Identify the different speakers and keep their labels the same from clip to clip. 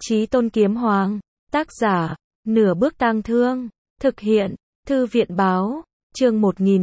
Speaker 1: Chí Tôn Kiếm Hoàng. Tác giả, Nửa Bước Tang Thương. Thực hiện, Thư viện Báo. Chương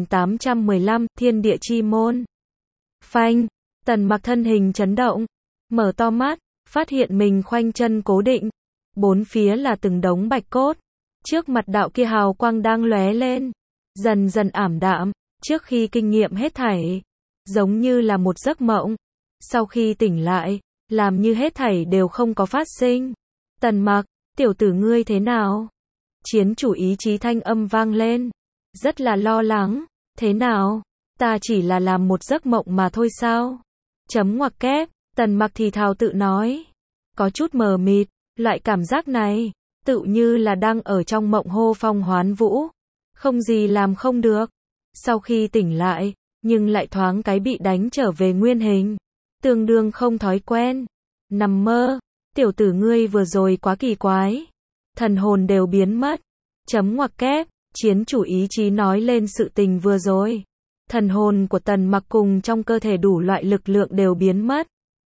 Speaker 1: 1815, Thiên Địa Chi Môn. Phanh, Tần Mặc thân hình chấn động, mở to mắt, phát hiện mình khoanh chân cố định. Bốn phía là từng đống bạch cốt. Trước mặt đạo kia hào quang đang lóe lên, dần dần ảm đạm, trước khi kinh nghiệm hết thảy, giống như là một giấc mộng. Sau khi tỉnh lại, làm như hết thảy đều không có phát sinh. Tần Mặc, tiểu tử ngươi thế nào? Chiến chủ ý chí thanh âm vang lên, rất là lo lắng. Thế nào? Ta chỉ là làm một giấc mộng mà thôi sao? Chấm ngoặc kép, Tần Mặc thì thào tự nói. Có chút mờ mịt, loại cảm giác này, tự như là đang ở trong mộng hô phong hoán vũ. Không gì làm không được. Sau khi tỉnh lại, nhưng lại thoáng cái bị đánh trở về nguyên hình. Tương đương không thói quen. Nằm mơ, tiểu tử ngươi vừa rồi quá kỳ quái. Thần hồn đều biến mất. Chấm ngoặc kép, chiến chủ ý chí nói lên sự tình vừa rồi. Thần hồn của Tần Mặc cùng trong cơ thể đủ loại lực lượng đều biến mất.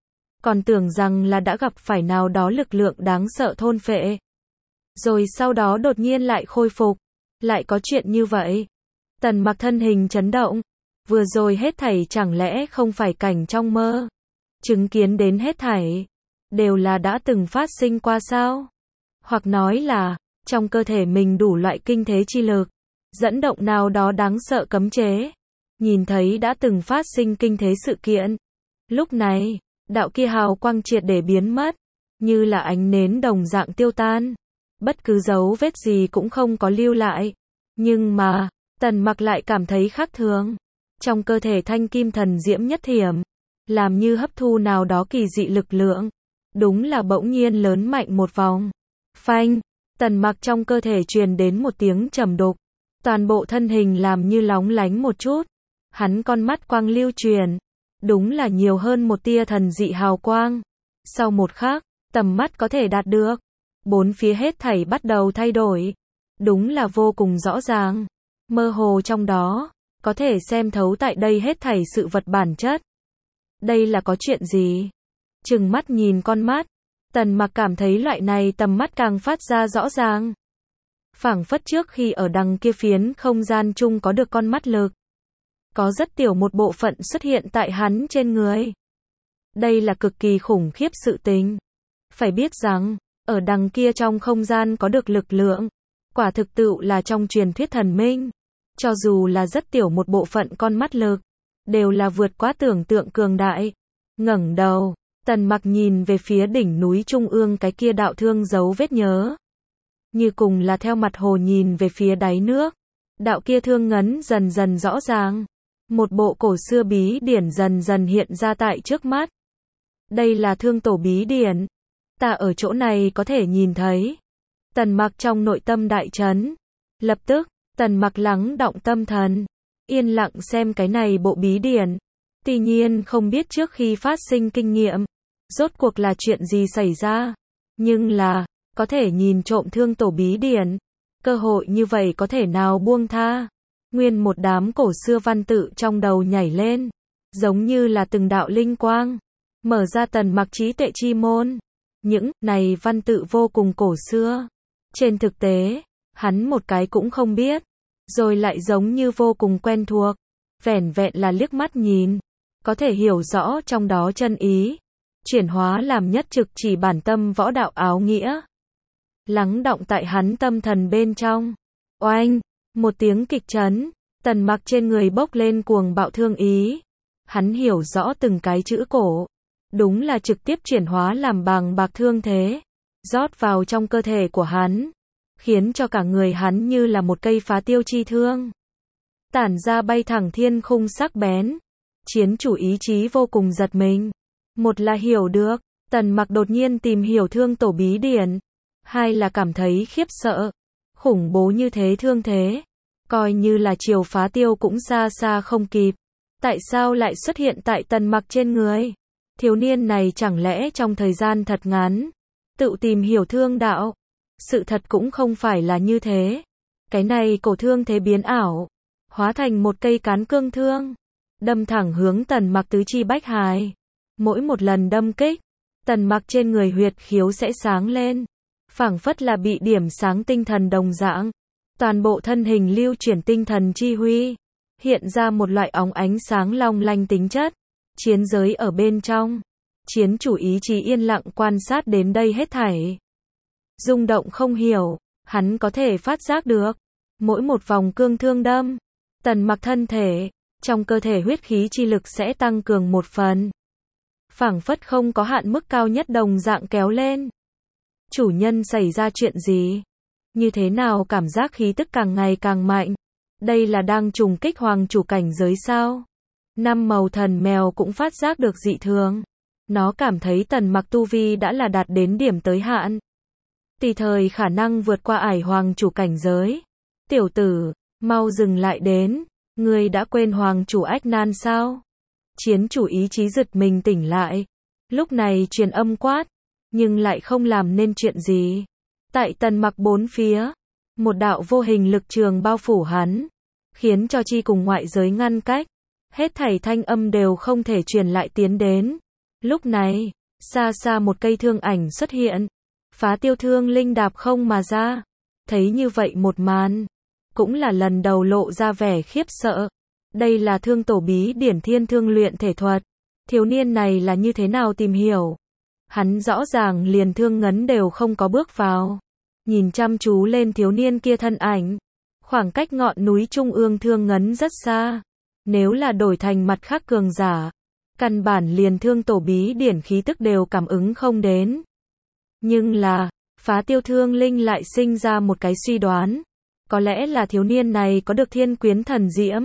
Speaker 1: Còn tưởng rằng là đã gặp phải nào đó lực lượng đáng sợ thôn phệ. Rồi sau đó đột nhiên lại khôi phục. Lại có chuyện như vậy. Tần Mặc thân hình chấn động. Vừa rồi hết thảy chẳng lẽ không phải cảnh trong mơ? Chứng kiến đến hết thảy đều là đã từng phát sinh qua sao? Hoặc nói là trong cơ thể mình đủ loại kinh thế chi lực, dẫn động nào đó đáng sợ cấm chế. Nhìn thấy đã từng phát sinh kinh thế sự kiện. Lúc này, đạo kia hào quang triệt để biến mất, như là ánh nến đồng dạng tiêu tan. Bất cứ dấu vết gì cũng không có lưu lại. Nhưng mà, Tần Mặc lại cảm thấy khác thường. Trong cơ thể thanh kim thần diễm nhất thiểm, làm như hấp thu nào đó kỳ dị lực lượng. Đúng là bỗng nhiên lớn mạnh một vòng. Phanh, Tần Mặc trong cơ thể truyền đến một tiếng trầm đục. Toàn bộ thân hình làm như lóng lánh một chút. Hắn con mắt quang lưu truyền. Đúng là nhiều hơn một tia thần dị hào quang. Sau một khắc, tầm mắt có thể đạt được. Bốn phía hết thảy bắt đầu thay đổi. Đúng là vô cùng rõ ràng. Mơ hồ trong đó, có thể xem thấu tại đây hết thảy sự vật bản chất. Đây là có chuyện gì? Trừng mắt nhìn con mắt, Tần Mặc cảm thấy loại này tầm mắt càng phát ra rõ ràng. Phảng phất trước khi ở đằng kia phiến không gian chung có được con mắt lực. Có rất tiểu một bộ phận xuất hiện tại hắn trên người. Đây là cực kỳ khủng khiếp sự tình. Phải biết rằng, ở đằng kia trong không gian có được lực lượng. Quả thực tựu là trong truyền thuyết thần minh. Cho dù là rất tiểu một bộ phận con mắt lực, đều là vượt quá tưởng tượng cường đại. Ngẩng đầu, Tần Mặc nhìn về phía đỉnh núi trung ương cái kia đạo thương dấu vết nhớ. Như cùng là theo mặt hồ nhìn về phía đáy nước. Đạo kia thương ngấn dần dần rõ ràng. Một bộ cổ xưa bí điển dần dần hiện ra tại trước mắt. Đây là thương tổ bí điển. Ta ở chỗ này có thể nhìn thấy. Tần Mặc trong nội tâm đại chấn. Lập tức, Tần Mặc lắng động tâm thần. Yên lặng xem cái này bộ bí điển. Tuy nhiên không biết trước khi phát sinh kinh nghiệm, rốt cuộc là chuyện gì xảy ra. Nhưng là, có thể nhìn trộm thương tổ bí điển. Cơ hội như vậy có thể nào buông tha. Nguyên một đám cổ xưa văn tự trong đầu nhảy lên. Giống như là từng đạo linh quang. Mở ra Tần Mặc trí tuệ chi môn. Những này văn tự vô cùng cổ xưa. Trên thực tế, hắn một cái cũng không biết. Rồi lại giống như vô cùng quen thuộc. Vẻn vẹn là liếc mắt nhìn. Có thể hiểu rõ trong đó chân ý. Chuyển hóa làm nhất trực chỉ bản tâm võ đạo áo nghĩa. Lắng động tại hắn tâm thần bên trong. Oanh, một tiếng kịch chấn. Tần Mặc trên người bốc lên cuồng bạo thương ý. Hắn hiểu rõ từng cái chữ cổ. Đúng là trực tiếp chuyển hóa làm bàng bạc thương thế. Rót vào trong cơ thể của hắn. Khiến cho cả người hắn như là một cây phá tiêu chi thương. Tản ra bay thẳng thiên khung sắc bén. Chiến chủ ý chí vô cùng giật mình. Một là hiểu được, Tần Mặc đột nhiên tìm hiểu thương tổ bí điển. Hai là cảm thấy khiếp sợ. Khủng bố như thế thương thế. Coi như là chiều phá tiêu cũng xa xa không kịp. Tại sao lại xuất hiện tại Tần Mặc trên người? Thiếu niên này chẳng lẽ trong thời gian thật ngắn, tự tìm hiểu thương đạo? Sự thật cũng không phải là như thế. Cái này cổ thương thế biến ảo, hóa thành một cây cán cương thương, đâm thẳng hướng Tần Mặc tứ chi bách hài. Mỗi một lần đâm kích, Tần Mặc trên người huyệt khiếu sẽ sáng lên, phảng phất là bị điểm sáng tinh thần đồng dạng. Toàn bộ thân hình lưu chuyển tinh thần chi huy, hiện ra một loại óng ánh sáng long lanh tính chất. Chiến giới ở bên trong. Chiến chủ ý chí yên lặng quan sát đến đây hết thảy. Rung động không hiểu, hắn có thể phát giác được. Mỗi một vòng cương thương đâm, Tần Mặc thân thể, trong cơ thể huyết khí chi lực sẽ tăng cường một phần. Phảng phất không có hạn mức cao nhất đồng dạng kéo lên. Chủ nhân xảy ra chuyện gì? Như thế nào cảm giác khí tức càng ngày càng mạnh? Đây là đang trùng kích hoàng chủ cảnh giới sao? Năm màu thần mèo cũng phát giác được dị thường. Nó cảm thấy Tần Mặc tu vi đã là đạt đến điểm tới hạn. Tùy thời khả năng vượt qua ải hoàng chủ cảnh giới. Tiểu tử, mau dừng lại đến. Ngươi đã quên hoàng chủ Ách Nan sao? Chiến chủ ý chí giật mình tỉnh lại. Lúc này truyền âm quát, nhưng lại không làm nên chuyện gì. Tại Tần Mặc bốn phía, một đạo vô hình lực trường bao phủ hắn, khiến cho chi cùng ngoại giới ngăn cách. Hết thảy thanh âm đều không thể truyền lại tiến đến. Lúc này, xa xa một cây thương ảnh xuất hiện. Phá Tiêu Thương Linh đạp không mà ra. Thấy như vậy một màn, cũng là lần đầu lộ ra vẻ khiếp sợ. Đây là Thương Tổ Bí Điển Thiên Thương luyện thể thuật. Thiếu niên này là như thế nào tìm hiểu? Hắn rõ ràng liền thương ngấn đều không có bước vào. Nhìn chăm chú lên thiếu niên kia thân ảnh. Khoảng cách ngọn núi trung ương thương ngấn rất xa. Nếu là đổi thành mặt khác cường giả, căn bản liền Thương Tổ Bí Điển khí tức đều cảm ứng không đến. Nhưng là, Phá Tiêu Thương Linh lại sinh ra một cái suy đoán. Có lẽ là thiếu niên này có được thiên quyến thần diễm,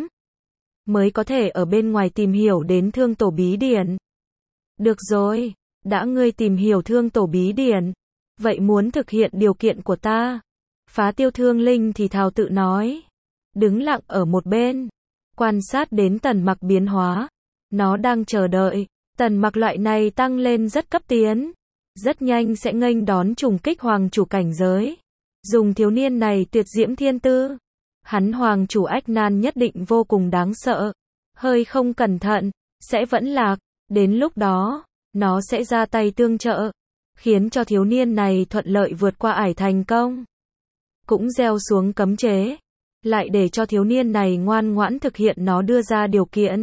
Speaker 1: mới có thể ở bên ngoài tìm hiểu đến Thương Tổ Bí Điển. Được rồi, đã ngươi tìm hiểu Thương Tổ Bí Điển, vậy muốn thực hiện điều kiện của ta. Phá Tiêu Thương Linh thì thào tự nói, đứng lặng ở một bên, quan sát đến Tần Mặc biến hóa. Nó đang chờ đợi, Tần Mặc loại này tăng lên rất cấp tiến, rất nhanh sẽ nghênh đón trùng kích hoàng chủ cảnh giới. Dùng thiếu niên này tuyệt diễm thiên tư, hắn hoàng chủ Ách Nan nhất định vô cùng đáng sợ. Hơi không cẩn thận, sẽ vẫn lạc. Đến lúc đó, nó sẽ ra tay tương trợ, khiến cho thiếu niên này thuận lợi vượt qua ải thành công. Cũng gieo xuống cấm chế, lại để cho thiếu niên này ngoan ngoãn thực hiện nó đưa ra điều kiện.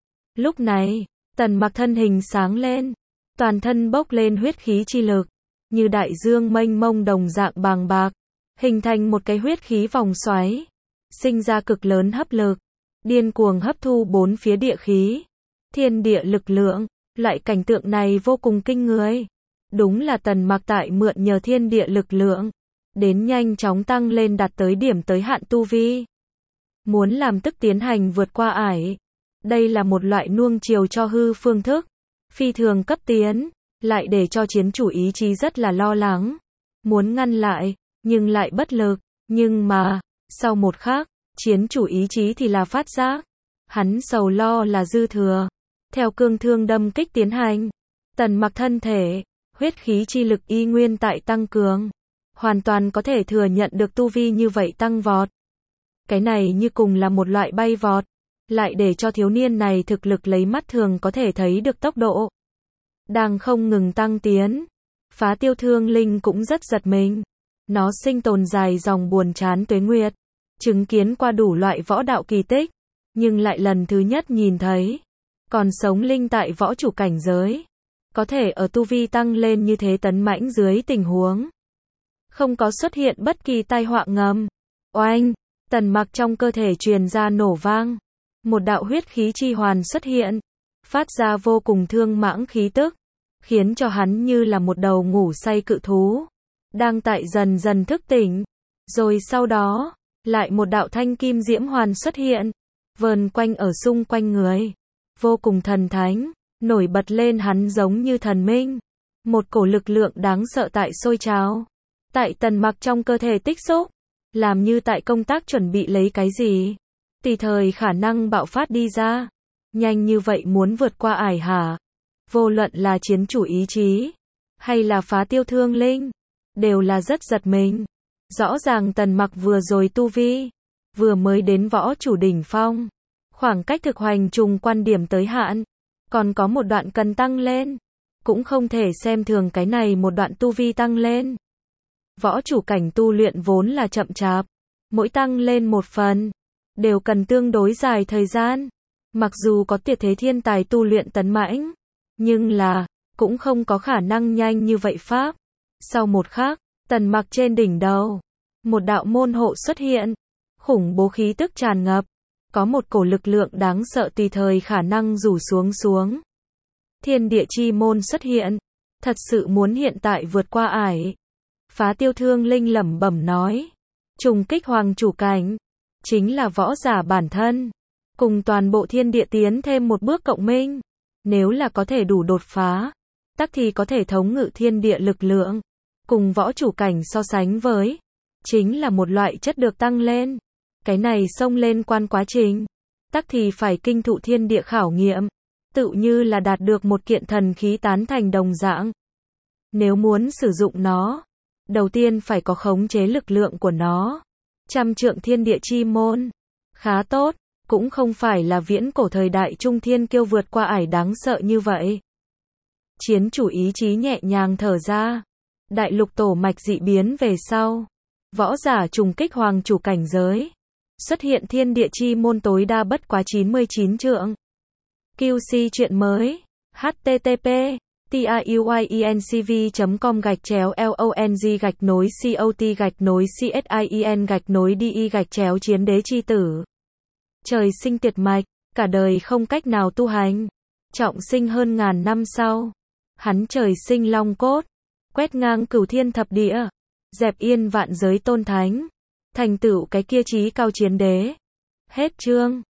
Speaker 1: Lúc này, Tần Mặc thân hình sáng lên, toàn thân bốc lên huyết khí chi lực, như đại dương mênh mông đồng dạng bàng bạc, hình thành một cái huyết khí vòng xoáy, sinh ra cực lớn hấp lực, điên cuồng hấp thu bốn phía địa khí, thiên địa lực lượng. Loại cảnh tượng này vô cùng kinh người. Đúng là Tần Mặc tại mượn nhờ thiên địa lực lượng, đến nhanh chóng tăng lên đạt tới điểm tới hạn tu vi. Muốn làm tức tiến hành vượt qua ải. Đây là một loại nuông chiều cho hư phương thức, phi thường cấp tiến, lại để cho chiến chủ ý chí rất là lo lắng. Muốn ngăn lại, nhưng lại bất lực. Nhưng mà, sau một khắc, chiến chủ ý chí thì là phát giác. Hắn sầu lo là dư thừa. Theo cương thương đâm kích tiến hành, Tần Mặc thân thể, huyết khí chi lực y nguyên tại tăng cường, hoàn toàn có thể thừa nhận được tu vi như vậy tăng vọt. Cái này như cùng là một loại bay vọt, lại để cho thiếu niên này thực lực lấy mắt thường có thể thấy được tốc độ đang không ngừng tăng tiến. Phá Tiêu Thương Linh cũng rất giật mình. Nó sinh tồn dài dòng buồn chán tuế nguyệt, chứng kiến qua đủ loại võ đạo kỳ tích, nhưng lại lần thứ nhất nhìn thấy còn sống linh tại võ chủ cảnh giới, có thể ở tu vi tăng lên như thế tấn mãnh dưới tình huống, không có xuất hiện bất kỳ tai họa ngầm. Oanh, Tần Mặc trong cơ thể truyền ra nổ vang, một đạo huyết khí chi hoàn xuất hiện, phát ra vô cùng thương mãng khí tức, khiến cho hắn như là một đầu ngủ say cự thú, đang tại dần dần thức tỉnh. Rồi sau đó, lại một đạo thanh kim diễm hoàn xuất hiện, vờn quanh ở xung quanh người, vô cùng thần thánh, nổi bật lên hắn giống như thần minh. Một cổ lực lượng đáng sợ tại sôi trào, tại Tần Mặc trong cơ thể tích xúc, làm như tại công tác chuẩn bị lấy cái gì, tùy thời khả năng bạo phát đi ra. Nhanh như vậy muốn vượt qua ải hả? Vô luận là chiến chủ ý chí, hay là Phá Tiêu Thương Linh, đều là rất giật mình. Rõ ràng Tần Mặc vừa rồi tu vi, vừa mới đến võ chủ đỉnh phong, khoảng cách thực hành trùng quan điểm tới hạn, còn có một đoạn cần tăng lên. cũng không thể xem thường cái này một đoạn tu vi tăng lên. Võ chủ cảnh tu luyện vốn là chậm chạp, mỗi tăng lên một phần, đều cần tương đối dài thời gian. Mặc dù có tuyệt thế thiên tài tu luyện tấn mãnh, nhưng là, cũng không có khả năng nhanh như vậy pháp. Sau một khắc, Tần Mặc trên đỉnh đầu, một đạo môn hộ xuất hiện, khủng bố khí tức tràn ngập, có một cổ lực lượng đáng sợ tùy thời khả năng rủ xuống. Thiên địa chi môn xuất hiện, thật sự muốn hiện tại vượt qua ải. Phá Tiêu Thương Linh lẩm bẩm nói, trùng kích hoàng chủ cảnh, chính là võ giả bản thân, cùng toàn bộ thiên địa tiến thêm một bước cộng minh. Nếu là có thể đủ đột phá, tắc thì có thể thống ngự thiên địa lực lượng, cùng võ chủ cảnh so sánh với, chính là một loại chất được tăng lên. Cái này xông lên quan quá trình, tắc thì phải kinh thụ thiên địa khảo nghiệm, tự như là đạt được một kiện thần khí tán thành đồng dạng. Nếu muốn sử dụng nó, đầu tiên phải có khống chế lực lượng của nó. Trăm trượng thiên địa chi môn, khá tốt, cũng không phải là viễn cổ thời đại trung thiên kiêu vượt qua ải đáng sợ như vậy. Chiến chủ ý chí nhẹ nhàng thở ra, đại lục tổ mạch dị biến về sau, võ giả trùng kích hoàng chủ cảnh giới, xuất hiện thiên địa chi môn tối đa bất quá 99 trượng. QC chuyện mới, http tiuyencv.com/long-cot-csin-di-chiến đế chi tử. Trời sinh tuyệt mạch, cả đời không cách nào tu hành. Trọng sinh hơn ngàn năm sau, hắn trời sinh long cốt, quét ngang cửu thiên thập địa, dẹp yên vạn giới tôn thánh, thành tựu cái kia chí cao chiến đế. Hết chương.